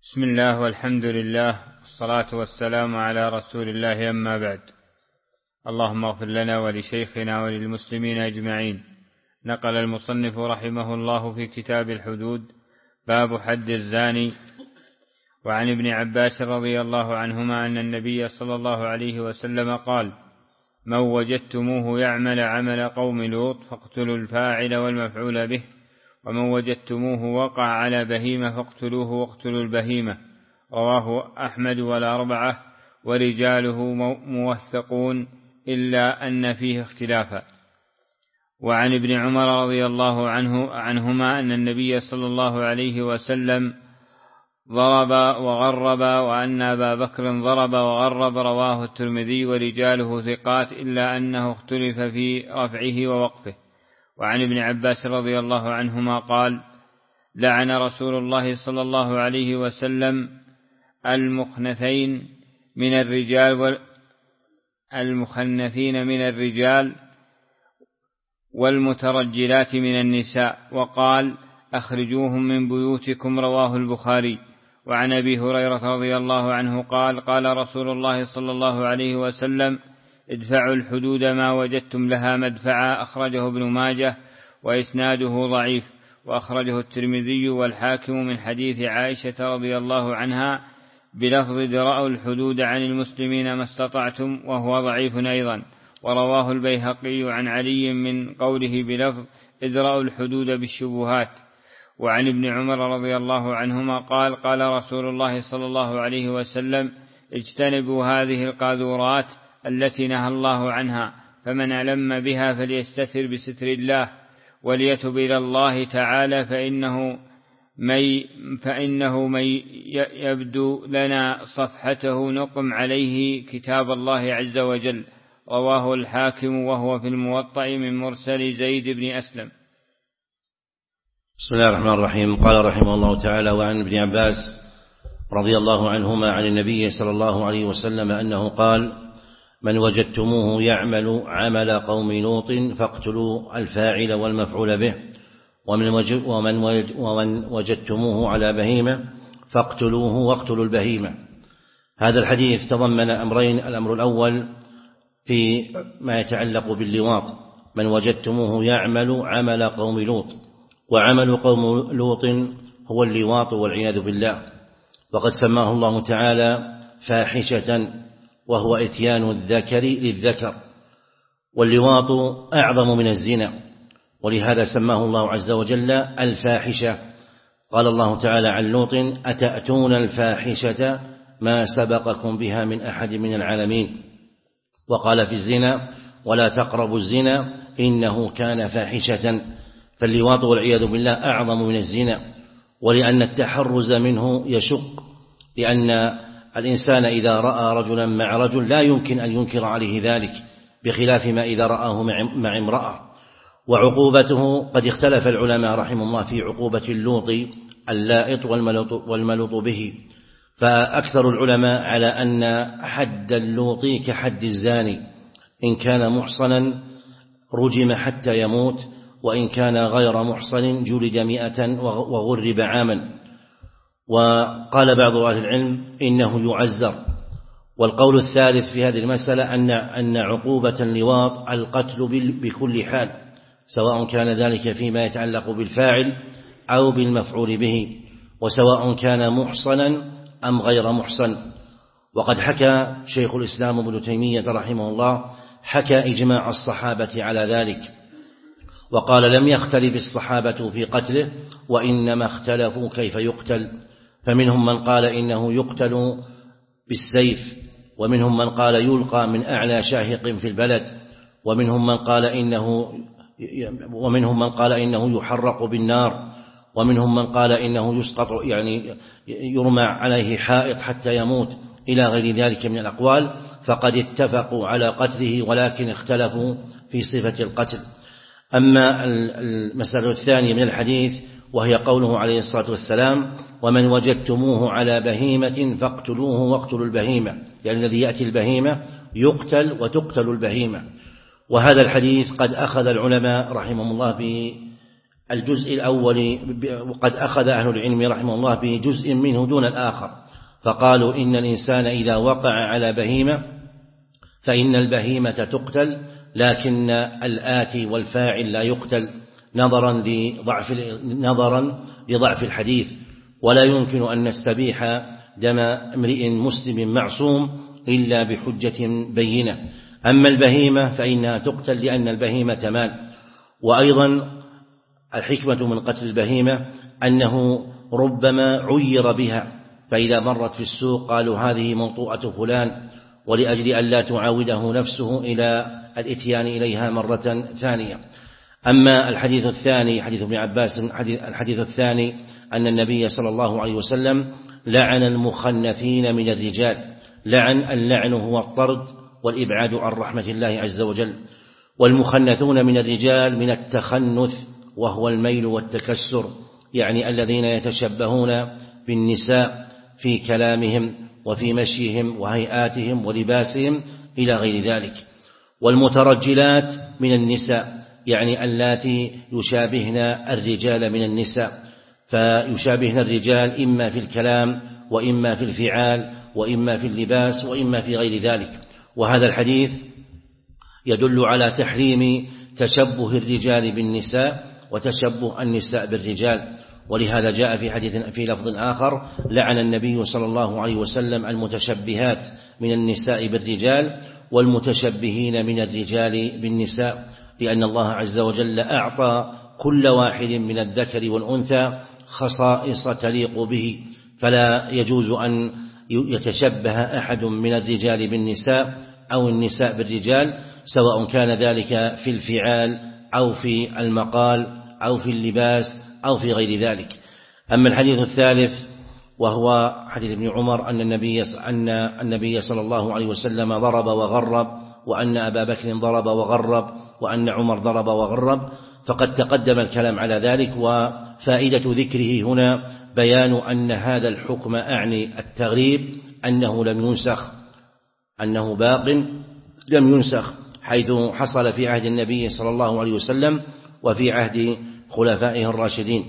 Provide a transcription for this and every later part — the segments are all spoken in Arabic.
بسم الله والحمد لله والصلاة والسلام على رسول الله، أما بعد. اللهم اغفر لنا ولشيخنا وللمسلمين أجمعين. نقل المصنف رحمه الله في كتاب الحدود باب حد الزاني. وعن ابن عباس رضي الله عنهما أن النبي صلى الله عليه وسلم قال: من وجدتموه يعمل عمل قوم لوط فاقتلوا الفاعل والمفعول به، ومن وجدتموه وقع على بهيمة فاقتلوه واقتلوا البهيمة. رواه أحمد والأربعة، ورجاله موثقون إلا أن فيه اختلافا. وعن ابن عمر رضي الله عنهما أن النبي صلى الله عليه وسلم ضرب وغرب، وأن أبا بكر ضرب وغرب. رواه الترمذي، ورجاله ثقات إلا أنه اختلف في رفعه ووقفه. وعن ابن عباس رضي الله عنهما قال: لعن رسول الله صلى الله عليه وسلم المخنثين من الرجال والمترجلات من النساء، وقال: أخرجوهم من بيوتكم. رواه البخاري. وعن أبي هريرة رضي الله عنه قال: قال رسول الله صلى الله عليه وسلم: ادفعوا الحدود ما وجدتم لها مدفعا. أخرجه ابن ماجه وإسناده ضعيف، وأخرجه الترمذي والحاكم من حديث عائشة رضي الله عنها بلفظ: ادرأوا الحدود عن المسلمين ما استطعتم، وهو ضعيف أيضا. ورواه البيهقي عن علي من قوله بلفظ: ادرأوا الحدود بالشبهات. وعن ابن عمر رضي الله عنهما قال: قال رسول الله صلى الله عليه وسلم: اجتنبوا هذه القاذورات التي نهى الله عنها، فمن ألم بها فليستتر بستر الله وليتب إلى الله تعالى، فإنه من يبدو لنا صفحته نقم عليه كتاب الله عز وجل. رواه الحاكم وهو في الموطأ من مرسل زيد بن أسلم. بسم الله الرحمن الرحيم. قال رحمه الله تعالى: وعن ابن عباس رضي الله عنهما عن النبي صلى الله عليه وسلم أنه قال: من وجدتموه يعمل عمل قوم لوط فاقتلوا الفاعل والمفعول به، ومن وجدتموه على بهيمة فاقتلوه واقتلوا البهيمة. هذا الحديث تضمن أمرين: الأمر الأول في ما يتعلق باللواط: من وجدتموه يعمل عمل قوم لوط، وعمل قوم لوط هو اللواط والعياذ بالله، وقد سماه الله تعالى فاحشة، وهو إتيان الذكر للذكر، واللواط أعظم من الزنا، ولهذا سماه الله عز وجل الفاحشة. قال الله تعالى عن لوط: أتأتون الفاحشة ما سبقكم بها من أحد من العالمين. وقال في الزنا: ولا تقربوا الزنا إنه كان فاحشة. فاللواط والعياذ بالله أعظم من الزنا، ولأن التحرز منه يشق، لأن الإنسان إذا رأى رجلا مع رجل لا يمكن أن ينكر عليه ذلك، بخلاف ما إذا رآه مع امرأة. وعقوبته قد اختلف العلماء رحمه الله في عقوبة اللوط اللائط والملوط به، فأكثر العلماء على أن حد اللوط كحد الزاني، إن كان محصنا رجم حتى يموت، وإن كان غير محصن جلد 100 وغرب عاما. وقال بعض أهل العلم إنه يعزر. والقول الثالث في هذه المسألة أن عقوبة اللواط القتل بكل حال، سواء كان ذلك فيما يتعلق بالفاعل أو بالمفعول به، وسواء كان محصنا أم غير محصن. وقد حكى شيخ الإسلام ابن تيمية رحمه الله إجماع الصحابة على ذلك، وقال: لم يختلف الصحابة في قتله، وإنما اختلفوا كيف يقتل. فمنهم من قال إنه يقتل بالسيف، ومنهم من قال يلقى من أعلى شاهق في البلد، ومنهم من قال إنه يحرق بالنار، ومنهم من قال إنه يسقط، يعني يرمى عليه حائط حتى يموت، إلى غير ذلك من الأقوال. فقد اتفقوا على قتله، ولكن اختلفوا في صفة القتل. أما المسألة الثانية من الحديث وهي قوله عليه الصلاة والسلام: ومن وجدتموه على بهيمة فاقتلوه واقتلوا البهيمة، يعني الذي يأتي البهيمة يقتل وتقتل البهيمة. وهذا الحديث قد أخذ العلماء رحمهم الله الجزء الأول وقد أخذ أهل العلم رحمه الله بجزء منه دون الآخر، فقالوا إن الإنسان إذا وقع على بهيمة فإن البهيمة تقتل، لكن الآتي والفاعل لا يقتل نظرا لضعف الحديث، ولا يمكن أن نستبيح دم امرئ مسلم معصوم إلا بحجة بينة. أما البهيمة فإنها تقتل لأن البهيمة مال. وأيضا الحكمة من قتل البهيمة أنه ربما عير بها، فإذا مرت في السوق قالوا هذه موطوءة فلان، ولأجل أن لا تعاوده نفسه إلى الإتيان إليها مرة ثانية. أما الحديث الثاني حديث ابن عباس، الحديث الثاني أن النبي صلى الله عليه وسلم لعن المخنثين من الرجال. اللعن هو الطرد والإبعاد عن رحمة الله عز وجل. والمخنثون من الرجال من التخنث وهو الميل والتكسر، يعني الذين يتشبهون بالنساء في كلامهم وفي مشيهم وهيئاتهم ولباسهم إلى غير ذلك. والمترجلات من النساء، يعني اللاتي يشابهن الرجال من النساء، فيشابهن الرجال إما في الكلام وإما في الفعال وإما في اللباس وإما في غير ذلك. وهذا الحديث يدل على تحريم تشبه الرجال بالنساء وتشبه النساء بالرجال. ولهذا جاء في لفظ آخر لعن النبي صلى الله عليه وسلم المتشبهات من النساء بالرجال والمتشبهين من الرجال بالنساء، لأن الله عز وجل أعطى كل واحد من الذكر والأنثى خصائص تليق به، فلا يجوز أن يتشبه أحد من الرجال بالنساء أو النساء بالرجال، سواء كان ذلك في الفعال أو في المقال أو في اللباس أو في غير ذلك. أما الحديث الثالث وهو حديث ابن عمر أن النبي صلى الله عليه وسلم ضرب وغرب، وأن أبا بكر ضرب وغرب، وأن عمر ضرب وغرب، فقد تقدم الكلام على ذلك. وفائدة ذكره هنا بيان أن هذا الحكم أعني التغريب أنه لم ينسخ، أنه باق لم ينسخ، حيث حصل في عهد النبي صلى الله عليه وسلم وفي عهد خلفائه الراشدين.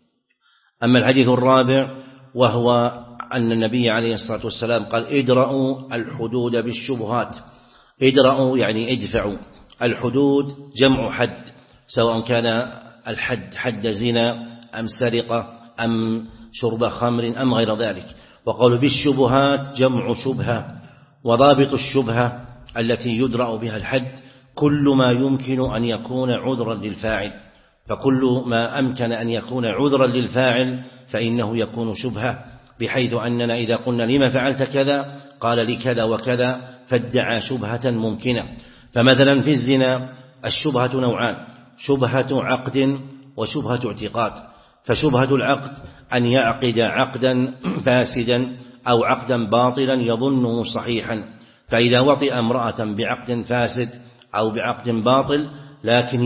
أما الحديث الرابع وهو أن النبي عليه الصلاة والسلام قال ادرأوا الحدود بالشبهات. ادرأوا يعني ادفعوا. الحدود جمع حد، سواء كان الحد حد زنا أم سرقة أم شرب خمر أم غير ذلك. وقالوا بالشبهات جمع شبهة. وضابط الشبهة التي يدرأ بها الحد كل ما يمكن أن يكون عذرا للفاعل، فكل ما أمكن أن يكون عذرا للفاعل فإنه يكون شبهة، بحيث أننا إذا قلنا لما فعلت كذا قال لكذا وكذا فادعى شبهة ممكنة. فمثلا في الزنا الشبهة نوعان: شبهة عقد وشبهة اعتقاد. فشبهة العقد أن يعقد عقدا فاسدا أو عقدا باطلا يظنه صحيحا، فإذا وطئ امرأة بعقد فاسد أو بعقد باطل لكن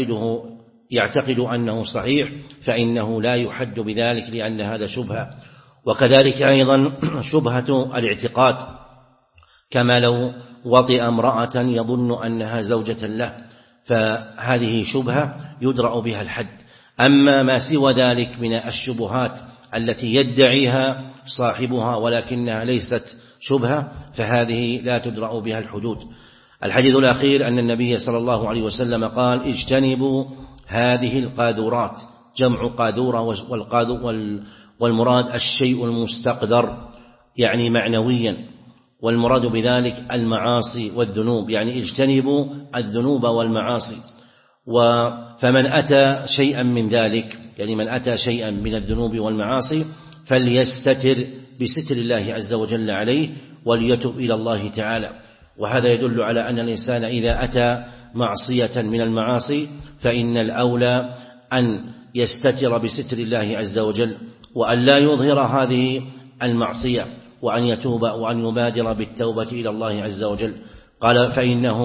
يعتقد أنه صحيح فإنه لا يحد بذلك لأن هذا شبهة. وكذلك أيضا شبهة الاعتقاد، كما لو وطئ امرأة يظن أنها زوجة له، فهذه شبهة يدرأ بها الحد. أما ما سوى ذلك من الشبهات التي يدعيها صاحبها ولكنها ليست شبهة فهذه لا تدرأ بها الحدود. الحديث الأخير أن النبي صلى الله عليه وسلم قال اجتنبوا هذه القاذورات، جمع قاذورة، والمراد الشيء المستقدر يعني معنويا، والمراد بذلك المعاصي والذنوب، يعني اجتنبوا الذنوب والمعاصي. فمن أتى شيئا من ذلك، يعني من أتى شيئا من الذنوب والمعاصي فليستتر بستر الله عز وجل عليه وليتب إلى الله تعالى. وهذا يدل على أن الإنسان إذا أتى معصية من المعاصي فإن الأولى أن يستتر بستر الله عز وجل، وأن لا يظهر هذه المعصية، وأن يتوب وأن يبادر بالتوبة إلى الله عز وجل. قال فإنه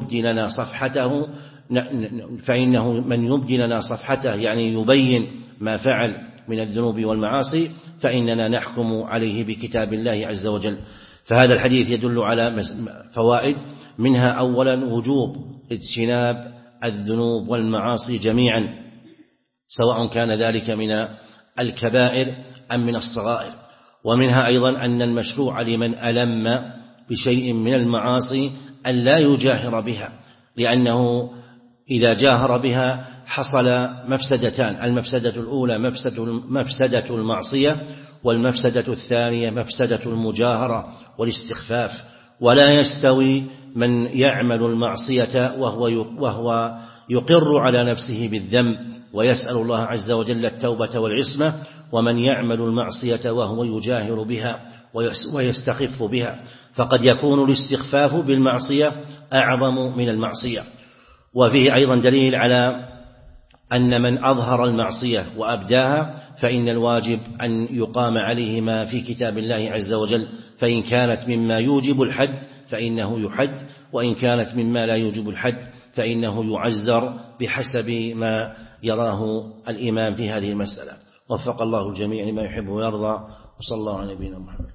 من يبدي لنا صفحته يعني يبين ما فعل من الذنوب والمعاصي فإننا نحكم عليه بكتاب الله عز وجل. فهذا الحديث يدل على فوائد، منها أولا وجوب اجتناب الذنوب والمعاصي جميعا، سواء كان ذلك من الكبائر أم من الصغائر. ومنها أيضا أن المشروع لمن ألم بشيء من المعاصي أن لا يجاهر بها، لأنه إذا جاهر بها حصل مفسدتان: المفسدة الأولى مفسدة المعصية، والمفسدة الثانية مفسدة المجاهرة والاستخفاف. ولا يستوي من يعمل المعصية وهو يقر على نفسه بالذنب ويسأل الله عز وجل التوبة والعصمة، ومن يعمل المعصية وهو يجاهر بها ويستخف بها، فقد يكون الاستخفاف بالمعصية أعظم من المعصية. وفيه أيضا دليل على أن من أظهر المعصية وأبداها فإن الواجب أن يقام عليه ما في كتاب الله عز وجل، فإن كانت مما يوجب الحد فإنه يحد، وإن كانت مما لا يوجب الحد فإنه يعزر بحسب ما يراه الإمام في هذه المسألة. وفق الله الجميع لما يحب ويرضى، وصلى الله على نبينا محمد.